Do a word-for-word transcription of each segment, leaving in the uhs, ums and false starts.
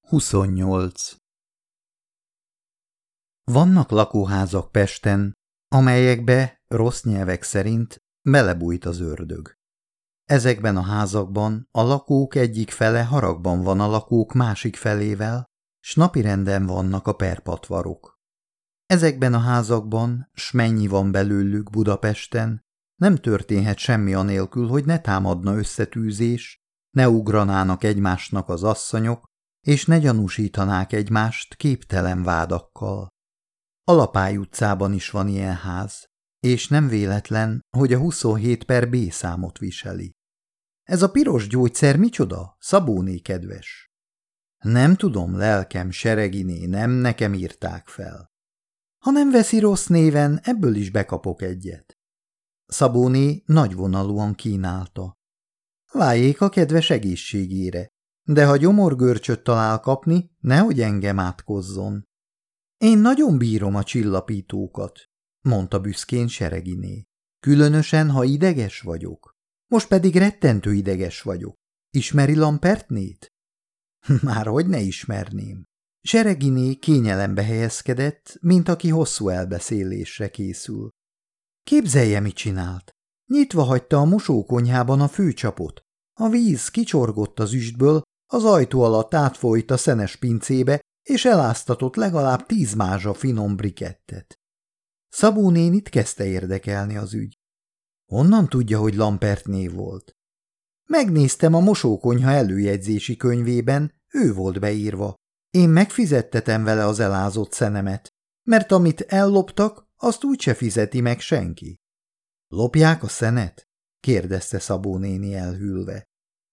huszonnyolc. Vannak lakóházak Pesten, amelyekbe, rossz nyelvek szerint, belebújt az ördög. Ezekben a házakban a lakók egyik fele haragban van a lakók másik felével, s napirenden vannak a perpatvarok. Ezekben a házakban, s mennyi van belőlük Budapesten, nem történhet semmi anélkül, hogy ne támadna összetűzés, ne ugranának egymásnak az asszonyok, és ne gyanúsítanák egymást képtelen vádakkal. A Lapály utcában is van ilyen ház, és nem véletlen, hogy a huszonhét per B számot viseli. Ez a piros gyógyszer micsoda, Szabóné kedves? Nem tudom, lelkem, Sereginé, nem nekem írták fel. Ha nem veszi rossz néven, ebből is bekapok egyet. Szabóné nagyvonalúan kínálta. Váljék a kedves egészségére, de ha gyomorgörcsöt talál kapni, nehogy engem átkozzon. Én nagyon bírom a csillapítókat, mondta büszkén Sereginé. Különösen, ha ideges vagyok. Most pedig rettentő ideges vagyok. Ismeri Lampertnét? Már hogy ne ismerném. Sereginé kényelembe helyezkedett, mint aki hosszú elbeszélésre készül. Képzelje, mit csinált. Nyitva hagyta a mosókonyhában a főcsapot. A víz kicsorgott az üstből, az ajtó alatt átfolyt a szenes pincébe, és eláztatott legalább tíz mázsa finom brikettet. Szabó nénit kezdte érdekelni az ügy. Honnan tudja, hogy Lampertné volt? Megnéztem a mosókonyha előjegyzési könyvében, ő volt beírva. Én megfizettetem vele az elázott szenemet, mert amit elloptak, azt úgyse fizeti meg senki. Lopják a szenet? Kérdezte Szabó néni elhűlve.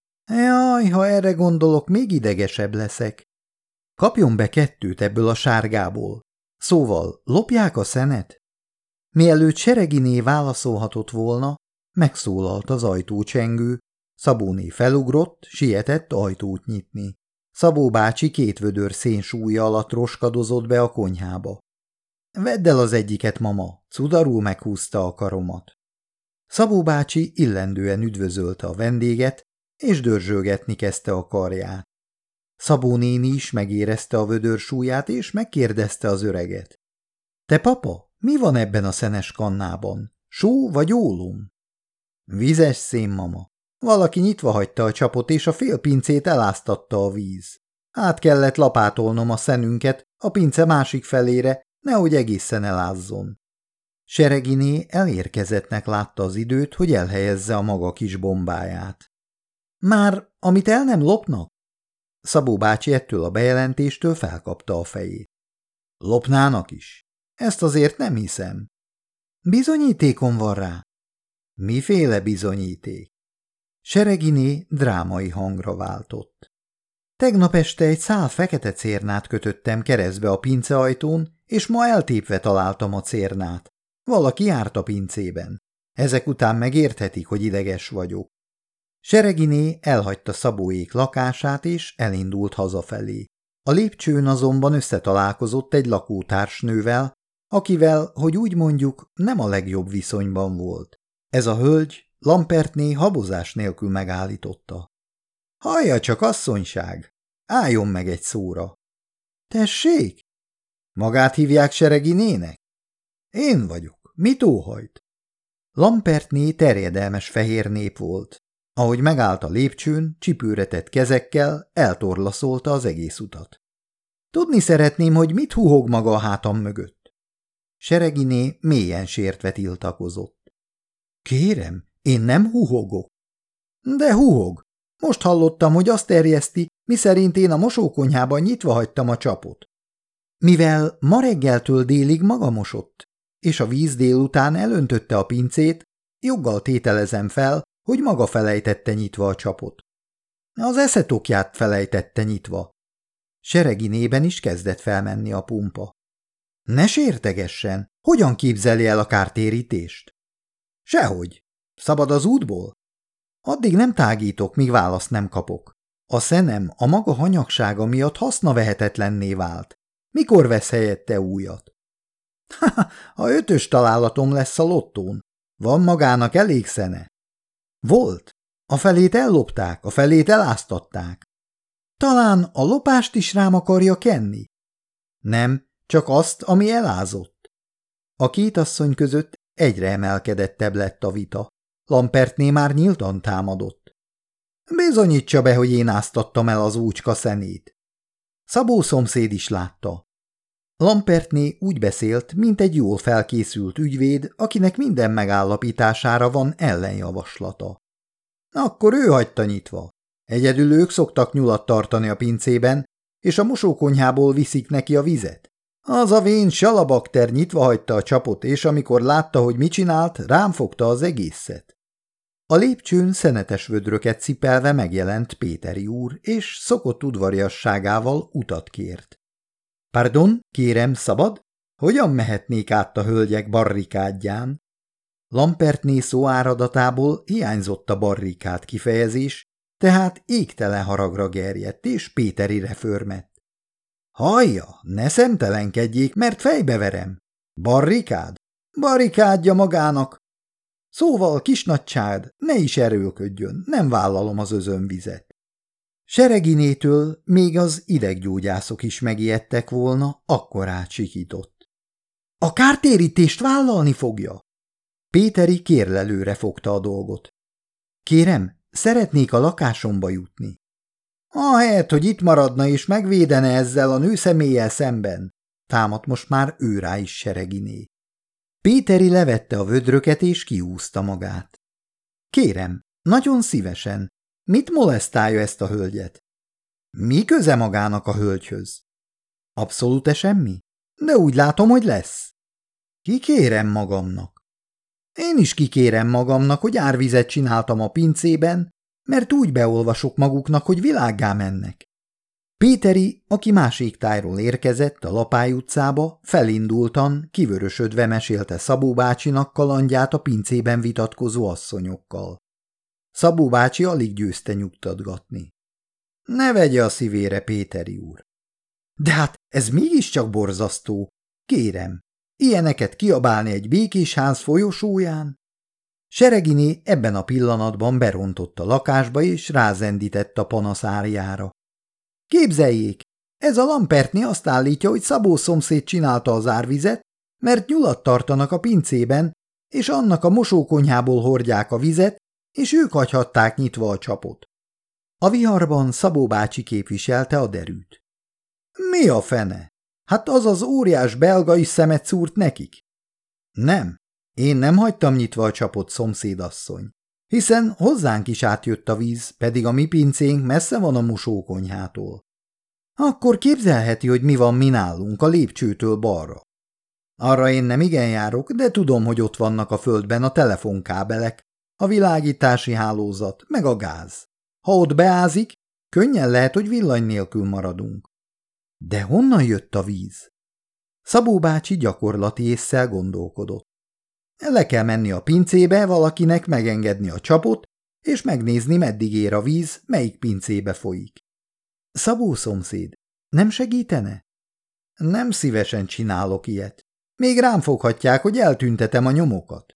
Jaj, ha erre gondolok, még idegesebb leszek. Kapjon be kettőt ebből a sárgából. Szóval, lopják a szenet? Mielőtt Sereginé válaszolhatott volna, megszólalt az ajtócsengő. Szabóné felugrott, sietett ajtót nyitni. Szabó bácsi két vödör szénsúlya alatt roskadozott be a konyhába. Vedd el az egyiket, mama, cudarul meghúzta a karomat. Szabó bácsi illendően üdvözölte a vendéget, és dörzsölgetni kezdte a karját. Szabó néni is megérezte a vödör súlyát, és megkérdezte az öreget. Te papa, mi van ebben a szenes kannában? Só vagy ólom? Vizes szén, mama. Valaki nyitva hagyta a csapot, és a fél pincét eláztatta a víz. Át kellett lapátolnom a szenünket a pince másik felére, nehogy egészen elázzon. Sereginé elérkezettnek látta az időt, hogy elhelyezze a maga kis bombáját. Már amit el nem lopnak? Szabó bácsi ettől a bejelentéstől felkapta a fejét. Lopnának is? Ezt azért nem hiszem. Bizonyítékom van rá. Miféle bizonyíték? Sereginé drámai hangra váltott. Tegnap este egy szál fekete cérnát kötöttem keresztbe a pinceajtón, és ma eltépve találtam a cérnát. Valaki járt a pincében. Ezek után megérthetik, hogy ideges vagyok. Sereginé elhagyta Szabóék lakását, és elindult hazafelé. A lépcsőn azonban összetalálkozott egy lakótársnővel, akivel, hogy úgy mondjuk, nem a legjobb viszonyban volt. Ez a hölgy Lampertné habozás nélkül megállította. Hallja csak, asszonyság! Álljon meg egy szóra! Tessék! Magát hívják Sereginének? Én vagyok. Mit óhajt? Lampertné terjedelmes fehér nép volt. Ahogy megállt a lépcsőn, csipőretett kezekkel eltorlaszolta az egész utat. Tudni szeretném, hogy mit huhog maga a hátam mögött. Sereginé mélyen sértve tiltakozott. Kérem, én nem huhogok. De huhog. Most hallottam, hogy azt terjeszti, miszerint én a mosókonyhában nyitva hagytam a csapot. Mivel ma reggeltől délig maga mosott, és a víz délután elöntötte a pincét, joggal tételezem fel, hogy maga felejtette nyitva a csapot. Az eszetokját felejtette nyitva. Sereginében is kezdett felmenni a pumpa. Ne sértegessen, hogyan képzeli el a kártérítést? Sehogy. Szabad az útból? Addig nem tágítok, míg választ nem kapok. A szenem a maga hanyagsága miatt hasznavehetetlenné vált. Mikor vesz helyette újat? Ha, ha ötös találatom lesz a lottón. Van magának elég szene? Volt. A felét ellopták, a felét eláztatták. Talán a lopást is rám akarja kenni? Nem, csak azt, ami elázott. A két asszony között egyre emelkedettebb lett a vita. Lampertné már nyíltan támadott. Bizonyítsa be, hogy én áztattam el az úcska szenét. Szabó szomszéd is látta. Lampertné úgy beszélt, mint egy jól felkészült ügyvéd, akinek minden megállapítására van ellenjavaslata. Akkor ő hagyta nyitva. Egyedül ők szoktak nyulat tartani a pincében, és a mosókonyhából viszik neki a vizet. Az a vén salabakter nyitva hagyta a csapot, és amikor látta, hogy mit csinált, rám fogta az egészet. A lépcsőn szenetes vödröket cipelve megjelent Péteri úr, és szokott udvariasságával utat kért. Pardon, kérem, szabad? Hogyan mehetnék át a hölgyek barrikádján? Lampertné szó áradatából hiányzott a barrikád kifejezés, tehát égtelen haragra gerjedt, és Péterire förmett. Hallja, ne szemtelenkedjék, mert fejbeverem. Barrikád? Barrikádja magának. Szóval, kisnagysád, ne is erőlködjön, nem vállalom az özönvizet. Sereginétől még az ideggyógyászok is megijedtek volna, akkorát sikított. A kártérítést vállalni fogja? Péteri kérlelőre fogta a dolgot. Kérem, szeretnék a lakásomba jutni. Ahelyett, hogy itt maradna és megvédene ezzel a nőszemélyel szemben, támadt most már ő rá is Sereginé. Péteri levette a vödröket és kihúzta magát. Kérem, nagyon szívesen, mit molesztálja ezt a hölgyet? Mi köze magának a hölgyhöz? Abszolút semmi? De úgy látom, hogy lesz. Kikérem magamnak. Én is kikérem magamnak, hogy árvizet csináltam a pincében, mert úgy beolvasok maguknak, hogy világgá mennek. Péteri, aki másik tájról érkezett a Lapály utcába, felindultan, kivörösödve mesélte Szabó bácsinak kalandját a pincében vitatkozó asszonyokkal. Szabó bácsi alig győzte nyugtatgatni. Ne vegye a szívére, Péteri úr. De hát ez mégiscsak borzasztó. Kérem, ilyeneket kiabálni egy békés ház folyosóján? Sereginé ebben a pillanatban berontott a lakásba és rázendített a panaszárjára. Képzeljék, ez a Lampertné azt állítja, hogy Szabó szomszéd csinálta az árvizet, mert nyulat tartanak a pincében, és annak a mosókonyhából hordják a vizet, és ők hagyhatták nyitva a csapot. A viharban Szabó bácsi képviselte a derűt. Mi a fene? Hát az az óriás belga is szemet szúrt nekik. Nem, én nem hagytam nyitva a csapot, szomszédasszony, hiszen hozzánk is átjött a víz, pedig a mi pincénk messze van a mosókonyhától. Akkor képzelheti, hogy mi van mi nálunk a lépcsőtől balra. Arra én nem igen járok, de tudom, hogy ott vannak a földben a telefonkábelek, a világítási hálózat, meg a gáz. Ha ott beázik, könnyen lehet, hogy villany nélkül maradunk. De honnan jött a víz? Szabó bácsi gyakorlati ésszel gondolkodott. Le kell menni a pincébe, valakinek megengedni a csapot, és megnézni, meddig ér a víz, melyik pincébe folyik. Szabó szomszéd, nem segítene? Nem szívesen csinálok ilyet. Még rám foghatják, hogy eltüntetem a nyomokat.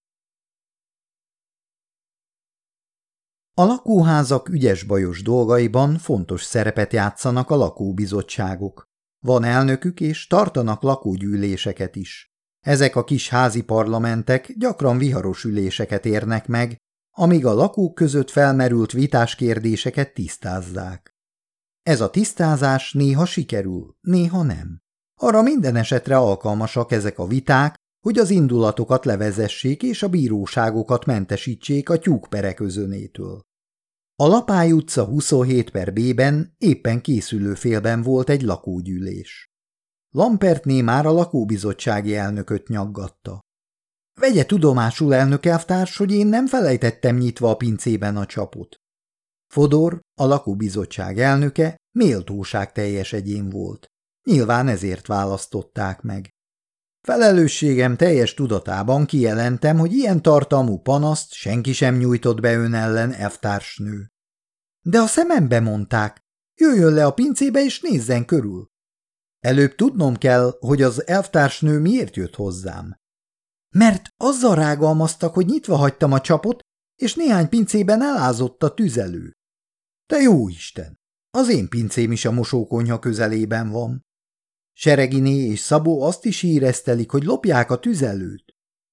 A lakóházak ügyes-bajos dolgaiban fontos szerepet játszanak a lakóbizottságok. Van elnökük, és tartanak lakógyűléseket is. Ezek a kis házi parlamentek gyakran viharos üléseket érnek meg, amíg a lakók között felmerült vitás kérdéseket tisztázzák. Ez a tisztázás néha sikerül, néha nem. Arra minden esetre alkalmasak ezek a viták, hogy az indulatokat levezessék és a bíróságokat mentesítsék a tyúkperek özönétől. A Lapály utca huszonhét per B-ben éppen készülő félben volt egy lakógyűlés. Lampertné már a lakóbizottsági elnököt nyaggatta. Vegye tudomásul, elnök elvtárs, hogy én nem felejtettem nyitva a pincében a csapot. Fodor, a lakóbizottság elnöke, méltóságteljes egyén volt. Nyilván ezért választották meg. Felelősségem teljes tudatában kijelentem, hogy ilyen tartalmú panaszt senki sem nyújtott be ön ellen, elvtársnő. De a szemembe mondták, jöjjön le a pincébe és nézzen körül. Előbb tudnom kell, hogy az elvtársnő miért jött hozzám. Mert azzal rágalmaztak, hogy nyitva hagytam a csapot, és néhány pincében elázott a tüzelő. Te jó Isten! Az én pincém is a mosókonyha közelében van. Sereginé és Szabó azt is híresztelik, hogy lopják a tüzelőt.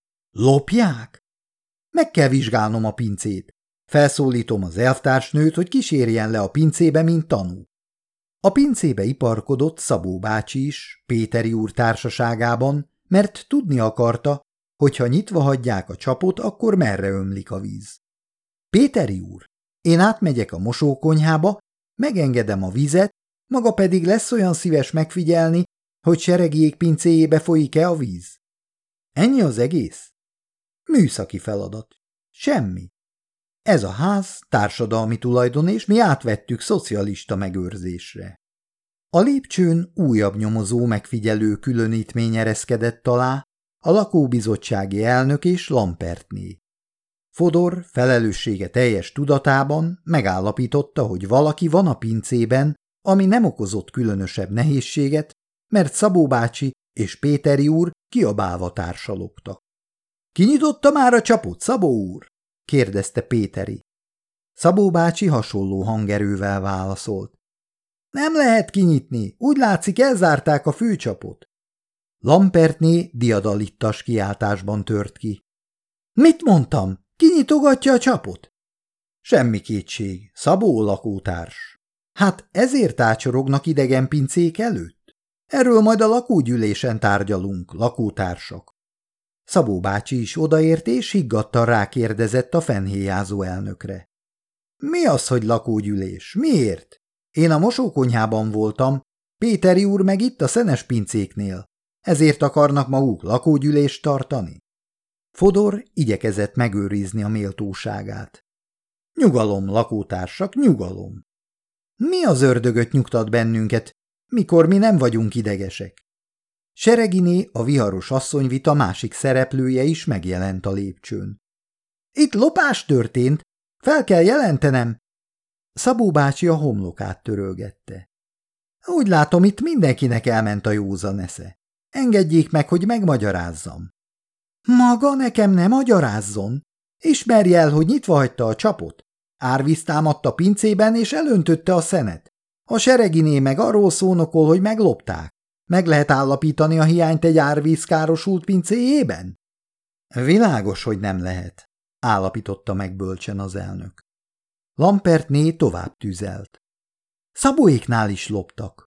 Lopják? Meg kell vizsgálnom a pincét. Felszólítom az elvtársnőt, hogy kísérjen le a pincébe, mint tanú. A pincébe iparkodott Szabó bácsi is, Péteri úr társaságában, mert tudni akarta, hogy ha nyitva hagyják a csapot, akkor merre ömlik a víz. Péteri úr, én átmegyek a mosókonyhába, megengedem a vizet, maga pedig lesz olyan szíves megfigyelni, hogy Seregiék pincéjébe folyik-e a víz. Ennyi az egész? Műszaki feladat. Semmi. Ez a ház társadalmi tulajdon, és mi átvettük szocialista megőrzésre. A lépcsőn újabb nyomozó megfigyelő különítmény ereszkedett alá, a lakóbizottsági elnök és Lampertné. Fodor felelőssége teljes tudatában megállapította, hogy valaki van a pincében, ami nem okozott különösebb nehézséget, mert Szabó bácsi és Péteri úr kiabálva társalogtak. – Kinyitotta már a csapot, Szabó úr? – kérdezte Péteri. Szabó bácsi hasonló hangerővel válaszolt. – Nem lehet kinyitni, úgy látszik, elzárták a főcsapot. Lampertné diadalittas kiáltásban tört ki. – Mit mondtam? Kinyitogatja a csapot? Semmi kétség, Szabó lakótárs. Hát ezért ácsorognak idegen pincék előtt? Erről majd a lakógyűlésen tárgyalunk, lakótársak. Szabó bácsi is odaért és higgadtan rákérdezett a fennhéjázó elnökre. Mi az, hogy lakógyűlés? Miért? Én a mosókonyhában voltam, Péteri úr meg itt a szenes pincéknél. Ezért akarnak maguk lakógyűlést tartani? Fodor igyekezett megőrizni a méltóságát. Nyugalom, lakótársak, nyugalom. Mi az ördögöt nyugtat bennünket, mikor mi nem vagyunk idegesek? Sereginé, a viharos asszonyvita másik szereplője is megjelent a lépcsőn. Itt lopás történt, fel kell jelentenem. Szabó bácsi a homlokát törölgette. Úgy látom, itt mindenkinek elment a józan esze. Engedjék meg, hogy megmagyarázzam. Maga nekem ne magyarázzon. Ismerje el, hogy nyitva hagyta a csapot. Árvíz támadt a pincében, és elöntötte a szenet. A Sereginé meg arról szónokol, hogy meglopták. Meg lehet állapítani a hiányt egy árvíz károsult pincéjében? Világos, hogy nem lehet, állapította meg bölcsen az elnök. Lampertné tovább tüzelt. Szabóéknál is loptak.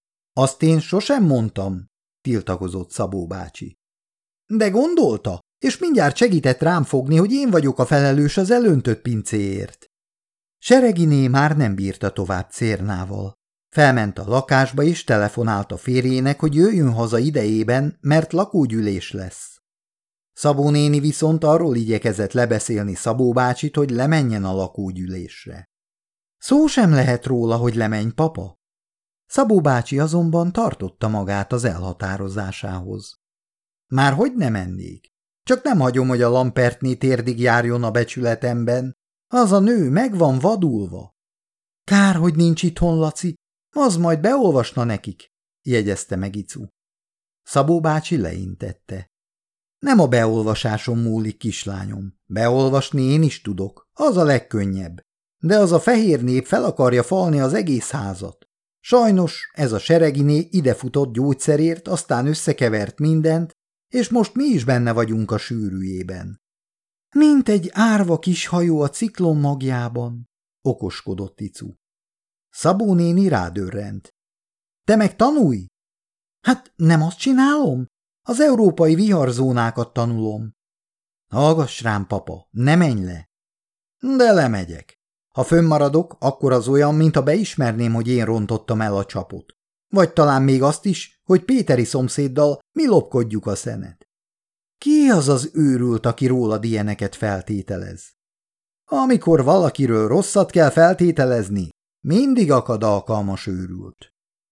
Azt én sosem mondtam, tiltakozott Szabó bácsi. De gondolta, és mindjárt segített rám fogni, hogy én vagyok a felelős az elöntött pincéért. Sereginé már nem bírta tovább cérnával. Felment a lakásba és telefonált a férjének, hogy jöjjön haza idejében, mert lakógyűlés lesz. Szabó néni viszont arról igyekezett lebeszélni Szabó bácsit, hogy lemenjen a lakógyűlésre. Szó sem lehet róla, hogy lemenj, papa. Szabó bácsi azonban tartotta magát az elhatározásához. Már hogy ne mennék? Csak nem hagyom, hogy a Lampertné térdig járjon a becsületemben. Az a nő meg van vadulva. Kár, hogy nincs itthon, Laci, az majd beolvasna nekik, jegyezte meg Icu. Szabó bácsi leintette. Nem a beolvasáson múlik, kislányom. Beolvasni én is tudok, az a legkönnyebb. De az a fehér nép fel akarja falni az egész házat. Sajnos ez a Sereginé idefutott gyógyszerért, aztán összekevert mindent, és most mi is benne vagyunk a sűrűjében. Mint egy árva kis hajó a ciklon magjában, okoskodott Icu. Szabó néni rádörrent. Te meg tanulj! Hát nem azt csinálom? Az európai viharzónákat tanulom. Hallgass rám, papa, ne menj le. De lemegyek. Ha fönnmaradok, akkor az olyan, mintha beismerném, hogy én rontottam el a csapot. Vagy talán még azt is, hogy Péteri szomszéddal mi lopkodjuk a szenet. Ki az az őrült, aki rólad ilyeneket feltételez? Amikor valakiről rosszat kell feltételezni, mindig akad alkalmas őrült.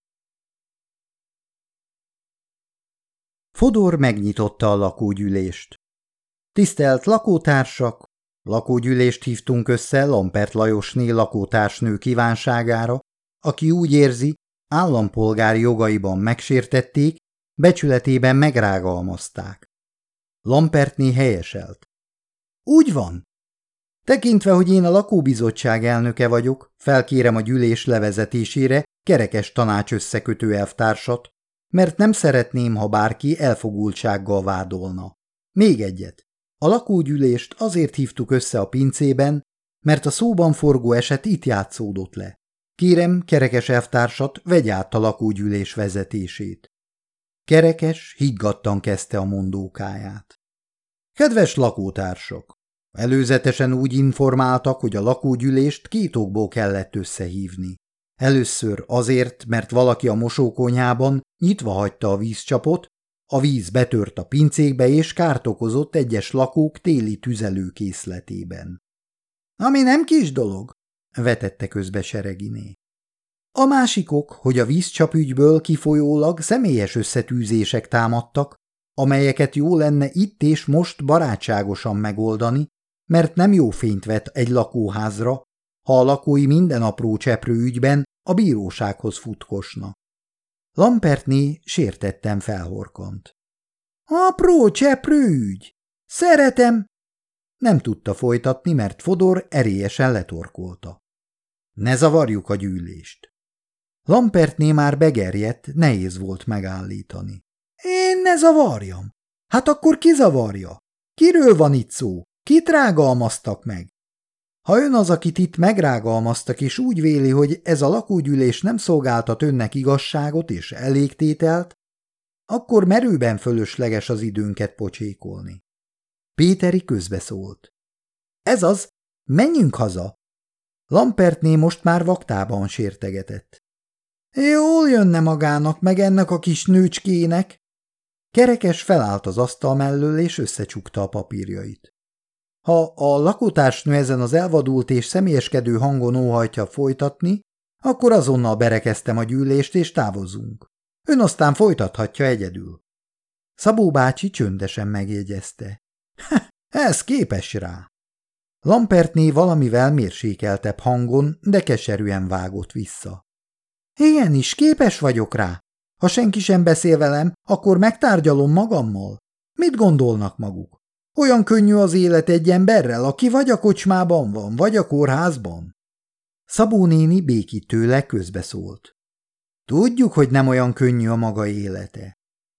Fodor megnyitotta a lakógyűlést. Tisztelt lakótársak! Lakógyűlést hívtunk össze Lampert Lajosné lakótársnő kívánságára, aki úgy érzi, állampolgári jogaiban megsértették, becsületében megrágalmazták. Lampertné helyeselt. Úgy van. Tekintve, hogy én a lakóbizottság elnöke vagyok, felkérem a gyűlés levezetésére Kerekes tanács összekötő elvtársat, mert nem szeretném, ha bárki elfogultsággal vádolna. Még egyet. A lakógyűlést azért hívtuk össze a pincében, mert a szóban forgó eset itt játszódott le. Kérem Kerekes elvtársat, vegye át a lakógyűlés vezetését. Kerekes higgadtan kezdte a mondókáját. Kedves lakótársak! Előzetesen úgy informáltak, hogy a lakógyűlést két okból kellett összehívni. Először azért, mert valaki a mosókonyhában nyitva hagyta a vízcsapot, a víz betört a pincékbe és kárt okozott egyes lakók téli tüzelőkészletében. Ami nem kis dolog, vetette közbe Sereginé. A másik ok, hogy a vízcsapügyből kifolyólag személyes összetűzések támadtak, amelyeket jó lenne itt és most barátságosan megoldani, mert nem jó fényt vet egy lakóházra, ha a lakói minden apró cseprő ügyben a bírósághoz futkosna. Lampertné sértetten felhorkant. Apró cseprő ügy! Szeretem! Nem tudta folytatni, mert Fodor erélyesen letorkolta. Ne zavarjuk a gyűlést. Lampertné már begerjedt, nehéz volt megállítani. Én ne zavarjam? Hát akkor ki zavarja? Kiről van itt szó? Kit rágalmaztak meg? Ha ön az, akit itt megrágalmaztak, és úgy véli, hogy ez a lakógyűlés nem szolgáltat önnek igazságot és elégtételt, akkor merőben fölösleges az időnket pocsékolni. Péteri közbeszólt. Ez az, menjünk haza! Lampertné most már vaktában sértegetett. Jól jönne magának meg ennek a kis nőcskének. Kerekes felállt az asztal mellől, és összecsukta a papírjait. Ha a lakótársnő ezen az elvadult és személyeskedő hangon óhajtja folytatni, akkor azonnal berekeztem a gyűlést, és távozunk. Ön aztán folytathatja egyedül. Szabó bácsi csöndesen megjegyezte. Ez képes rá. Lampertné valamivel mérsékeltebb hangon, de keserűen vágott vissza. Igenis, képes vagyok rá. Ha senki sem beszél velem, akkor megtárgyalom magammal. Mit gondolnak maguk? Olyan könnyű az élet egy emberrel, aki vagy a kocsmában van, vagy a kórházban? Szabó néni békítőleg közbeszólt. Tudjuk, hogy nem olyan könnyű a maga élete.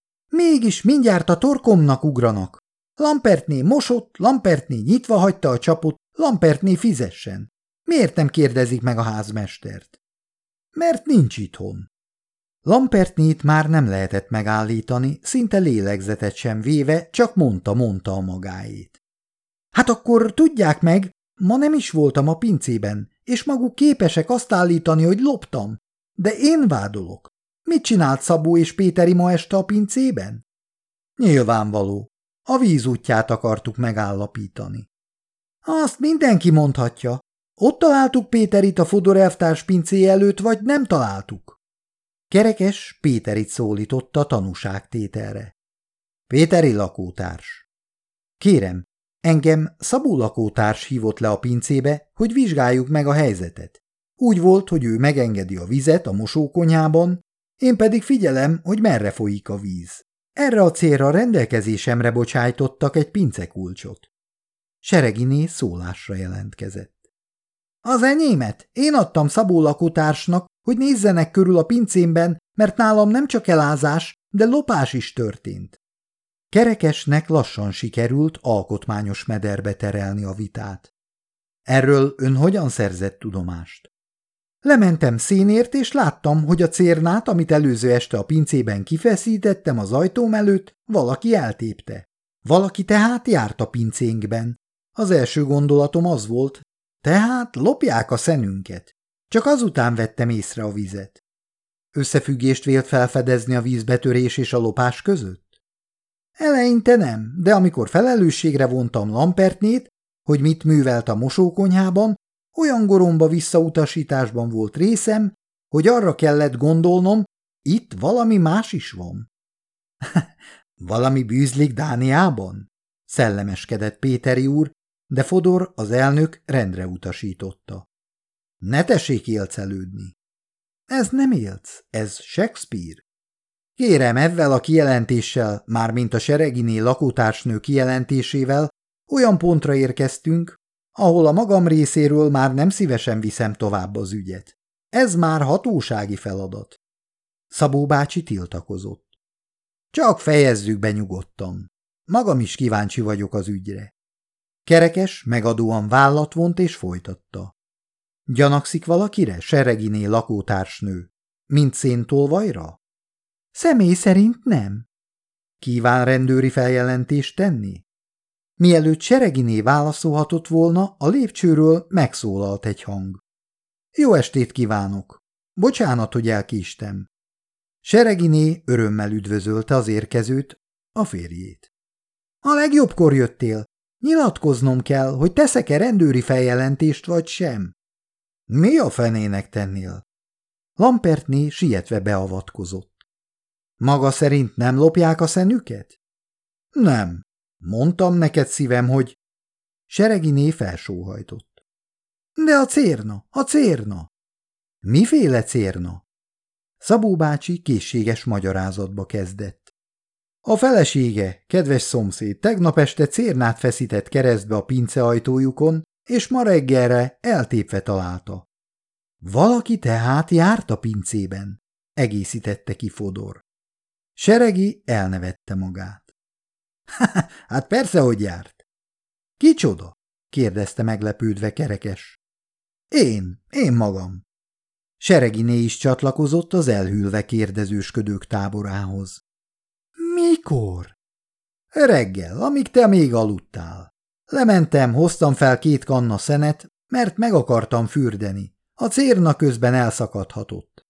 Mégis mindjárt a torkomnak ugranak. Lampertné mosott, Lampertné nyitva hagyta a csapot, Lampertné fizessen. Miért nem kérdezik meg a házmestert? Mert nincs itthon. Lampertnét már nem lehetett megállítani, szinte lélegzetet sem véve, csak mondta-mondta a magáét. Hát akkor tudják meg, ma nem is voltam a pincében, és maguk képesek azt állítani, hogy loptam. De én vádolok. Mit csinált Szabó és Péteri ma este a pincében? Nyilvánvaló. A víz útját akartuk megállapítani. Azt mindenki mondhatja. Ott találtuk Péterit a Fodor elvtárs pincéje előtt, vagy nem találtuk? Kerekes Péterit szólította tanúságtételre. Péteri lakótárs. Kérem, engem Szabó lakótárs hívott le a pincébe, hogy vizsgáljuk meg a helyzetet. Úgy volt, hogy ő megengedi a vizet a mosókonyhában, én pedig figyelem, hogy merre folyik a víz. Erre a célra rendelkezésemre bocsájtottak egy pincekulcsot. Sereginé szólásra jelentkezett. Az enyémet én adtam Szabó lakótársnak, hogy nézzenek körül a pincémben, mert nálam nem csak elázás, de lopás is történt. Kerekesnek lassan sikerült alkotmányos mederbe terelni a vitát. Erről ön hogyan szerzett tudomást? Lementem szénért, és láttam, hogy a cérnát, amit előző este a pincében kifeszítettem az ajtóm előtt, valaki eltépte. Valaki tehát járt a pincénkben. Az első gondolatom az volt, tehát lopják a szenünket. Csak azután vettem észre a vizet. Összefüggést vélt felfedezni a vízbetörés és a lopás között? Eleinte nem, de amikor felelősségre vontam Lampertnét, hogy mit művelt a mosókonyhában, olyan goromba visszautasításban volt részem, hogy arra kellett gondolnom, itt valami más is van. Valami bűzlik Dániában? Szellemeskedett Péteri úr, de Fodor, az elnök rendre utasította. Ne tessék élcelődni. Ez nem élc, ez Shakespeare. Kérem, ezzel a kijelentéssel, mármint a Sereginé lakótársnő kijelentésével olyan pontra érkeztünk, ahol a magam részéről már nem szívesen viszem tovább az ügyet. Ez már hatósági feladat. Szabó bácsi tiltakozott. Csak fejezzük be nyugodtan. Magam is kíváncsi vagyok az ügyre. Kerekes megadóan vállat vont és folytatta. Gyanakszik valakire, Sereginé lakótársnő, mint széntolvajra? Személy szerint nem. Kíván rendőri feljelentést tenni? Mielőtt Sereginé válaszolhatott volna, a lépcsőről megszólalt egy hang. Jó estét kívánok! Bocsánat, hogy elkéstem. Sereginé örömmel üdvözölte az érkezőt, a férjét. A legjobbkor jöttél. Nyilatkoznom kell, hogy teszek-e rendőri feljelentést vagy sem. Mi a fenének tennél? Lampertné sietve beavatkozott. Maga szerint nem lopják a szenüket? Nem. Mondtam neked, szívem, hogy... Sereginé felsóhajtott. De a cérna, a cérna! Miféle cérna? Szabó bácsi készséges magyarázatba kezdett. A felesége, kedves szomszéd, tegnap este cérnát feszített keresztbe a pince ajtójukon, és ma reggelre eltépve találta. Valaki tehát járt a pincében, egészítette ki Fodor. Seregi elnevette magát. Hát persze, hogy járt. Kicsoda? Kérdezte meglepődve Kerekes. Én, én magam. Sereginé is csatlakozott az elhűlve kérdezősködők táborához. Mikor? Reggel, amíg te még aludtál. Lementem, hoztam fel két kanna szenet, mert meg akartam fürdeni. A cérna közben elszakadhatott.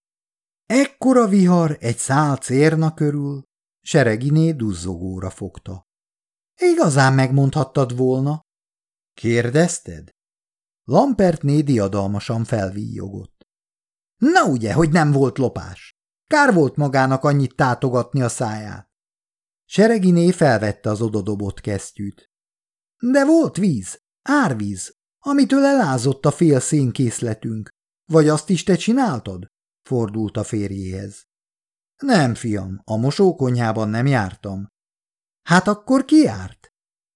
Ekkora vihar egy szál cérna körül? Sereginé duzzogóra fogta. Igazán megmondhattad volna? Kérdezted? Lampertné diadalmasan felvíjogott. Na ugye, hogy nem volt lopás. Kár volt magának annyit tátogatni a száját. Sereginé felvette az odadobott kesztyűt. De volt víz, árvíz, amitől elázott a fél szénkészletünk. Vagy azt is te csináltad? Fordult a férjéhez. Nem, fiam, a mosókonyhában nem jártam. Hát akkor ki járt?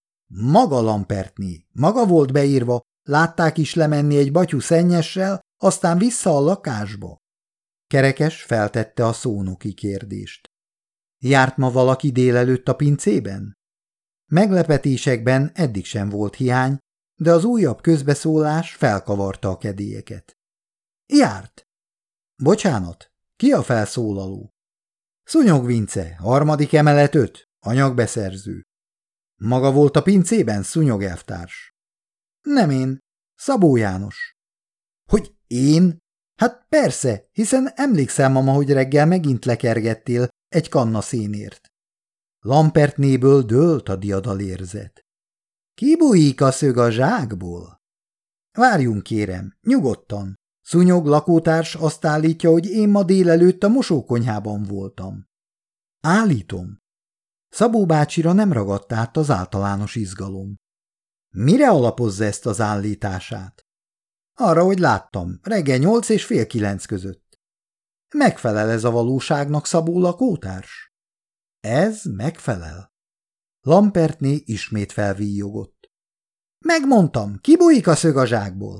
Maga Lampertné, maga volt beírva, látták is lemenni egy batyú szennyessel, aztán vissza a lakásba. Kerekes feltette a szónoki kérdést. Járt ma valaki délelőtt a pincében? Meglepetésekben eddig sem volt hiány, de az újabb közbeszólás felkavarta a kedélyeket. Járt. Bocsánat, ki a felszólaló? Szúnyog Vince, harmadik emelet öt, anyagbeszerző. Maga volt a pincében, Szúnyog elvtárs? Nem én, Szabó János. Hogy én? Hát persze, hiszen emlékszem, mama, hogy reggel megint lekergettél egy kanna szénért. Lampertnéből dőlt a diadalérzet. Kibújik a szög a zsákból? Várjunk, kérem, nyugodtan. Szúnyog lakótárs azt állítja, hogy én ma délelőtt a mosókonyhában voltam. Állítom. Szabó bácsira nem ragadt át az általános izgalom. Mire alapozza ezt az állítását? Arra, hogy láttam, reggel nyolc és fél kilenc között. Megfelel ez a valóságnak, Szabó lakótárs? Ez megfelel. Lampertné ismét felvíjogott. Megmondtam, kibújik a szög a zsákból.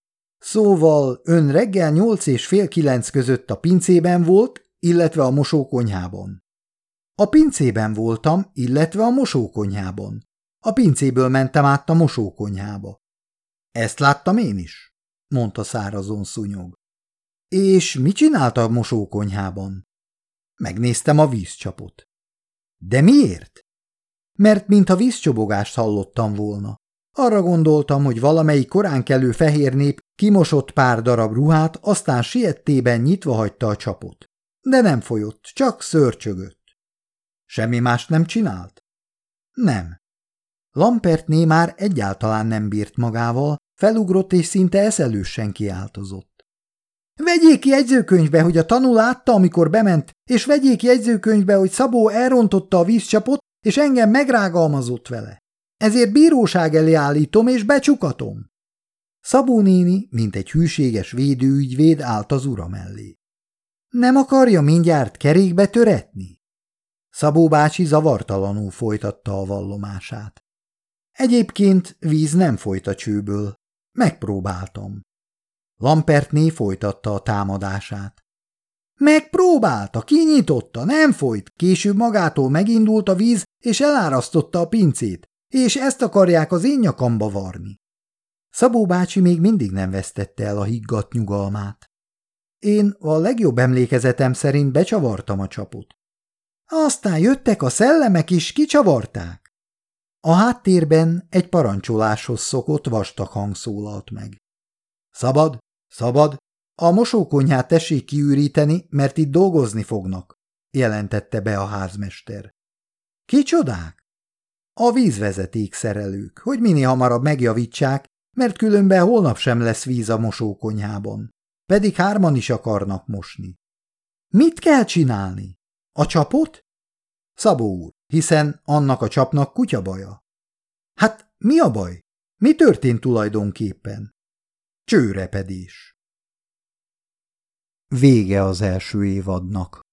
Szóval ön reggel nyolc és fél kilenc között a pincében volt, illetve a mosókonyhában. A pincében voltam, illetve a mosókonyhában. A pincéből mentem át a mosókonyhába. Ezt láttam én is, mondta szárazon Szúnyog. És mit csinálta a mosókonyhában? Megnéztem a vízcsapot. De miért? Mert mintha vízcsobogást hallottam volna. Arra gondoltam, hogy valamelyik koránkelő fehér nép kimosott pár darab ruhát, aztán siettében nyitva hagyta a csapot. De nem folyott, csak szörcsögött. Semmi mást nem csinált? Nem. Lampertné már egyáltalán nem bírt magával, felugrott és szinte eszelősen kiáltozott. Vegyék ki jegyzőkönyvbe, hogy a tanú látta, amikor bement, és vegyék jegyzőkönyvbe, hogy Szabó elrontotta a vízcsapot, és engem megrágalmazott vele. Ezért bíróság elé állítom és becsukatom. Szabó néni, mint egy hűséges védőügyvéd állt az ura mellé. Nem akarja mindjárt kerékbe töretni? Szabó bácsi zavartalanul folytatta a vallomását. Egyébként víz nem folyt a csőből. Megpróbáltam. Lampertné folytatta a támadását. Megpróbálta, kinyitotta, nem folyt, később magától megindult a víz, és elárasztotta a pincét, és ezt akarják az én nyakamba varni. Szabó bácsi még mindig nem vesztette el a higgadt nyugalmát. Én a legjobb emlékezetem szerint becsavartam a csapot. Aztán jöttek a szellemek is, kicsavarták. A háttérben egy parancsoláshoz szokott vastag hang szólalt meg. Szabad, szabad, a mosókonyhát tessék kiüríteni, mert itt dolgozni fognak, jelentette be a házmester. Kicsodák? A vízvezeték szerelők, hogy minél hamarabb megjavítsák, mert különben holnap sem lesz víz a mosókonyhában, pedig hárman is akarnak mosni. Mit kell csinálni? A csapot? Szabó úr, hiszen annak a csapnak kutya baja. Hát mi a baj? Mi történt tulajdonképpen? Csőrepedés. Vége az első évadnak.